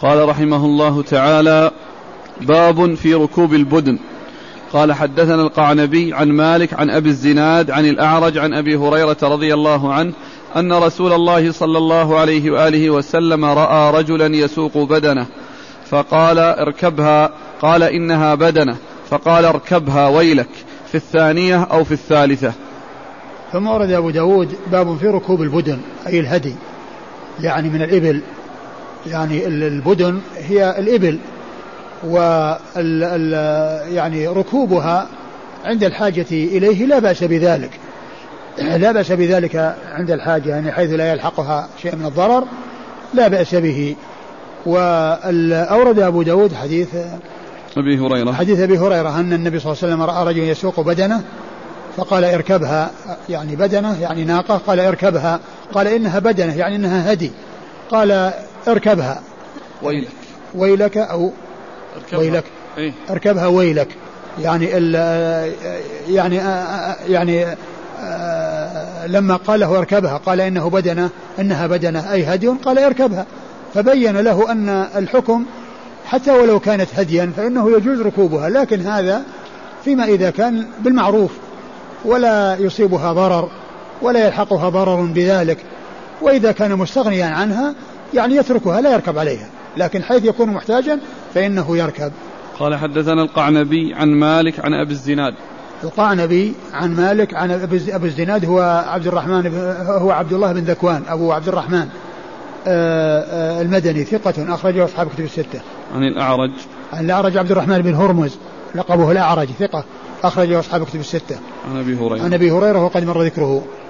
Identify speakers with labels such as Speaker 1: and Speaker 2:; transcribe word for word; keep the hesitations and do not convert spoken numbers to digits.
Speaker 1: قال رحمه الله تعالى: باب في ركوب البدن. قال: حدثنا القعنبي عن مالك عن أبي الزناد عن الأعرج عن أبي هريرة رضي الله عنه أن رسول الله صلى الله عليه وآله وسلم رأى رجلا يسوق بدنه فقال: اركبها. قال: إنها بدنه. فقال: اركبها ويلك، في الثانية أو في الثالثة.
Speaker 2: ثم ورد أبو داود باب في ركوب البدن أي الهدي، يعني من الإبل، يعني البدن هي الإبل، وال يعني ركوبها عند الحاجة إليه لا بأس بذلك، لا بأس بذلك عند الحاجة، يعني حيث لا يلحقها شيء من الضرر لا بأس به. وأورد أبو داود حديث
Speaker 1: أبي هريرة
Speaker 2: حديث أبي هريرة أن النبي صلى الله عليه وسلم رأى رجل يسوق بدنه فقال: اركبها، يعني بدنه يعني ناقة، قال: اركبها. قال: إنها بدنه، يعني إنها هدي. قال: اركبها
Speaker 1: ويلك
Speaker 2: ويلك أو
Speaker 1: اركبها.
Speaker 2: ويلك
Speaker 1: إيه؟
Speaker 2: اركبها ويلك، يعني ال يعني يعني لما قال له اركبها قال إنه بدنه إنها بدنه أي هدي، قال: اركبها. فبين له أن الحكم حتى ولو كانت هديا فإنه يجوز ركوبها، لكن هذا فيما إذا كان بالمعروف ولا يصيبها ضرر ولا يلحقها ضرر بذلك، وإذا كان مستغنيا عنها يعني يتركها لا يركب عليها، لكن حيث يكون محتاجا فإنه يركب.
Speaker 1: قال: حدثنا القعنبي عن مالك عن أبي الزناد.
Speaker 2: القعنبي عن مالك عن أبي الزناد هو عبد الرحمن هو عبد الله بن ذكوان أبو عبد الرحمن المدني، ثقة أخرجه أصحاب كتب الستة.
Speaker 1: عن الأعرج
Speaker 2: عن الأعرج عبد الرحمن بن هرمز لقبه الأعرج، ثقة أخرجه أصحاب كتب الستة.
Speaker 1: عن أبي هريرة
Speaker 2: عن أبي هريرة وقد مر ذكره.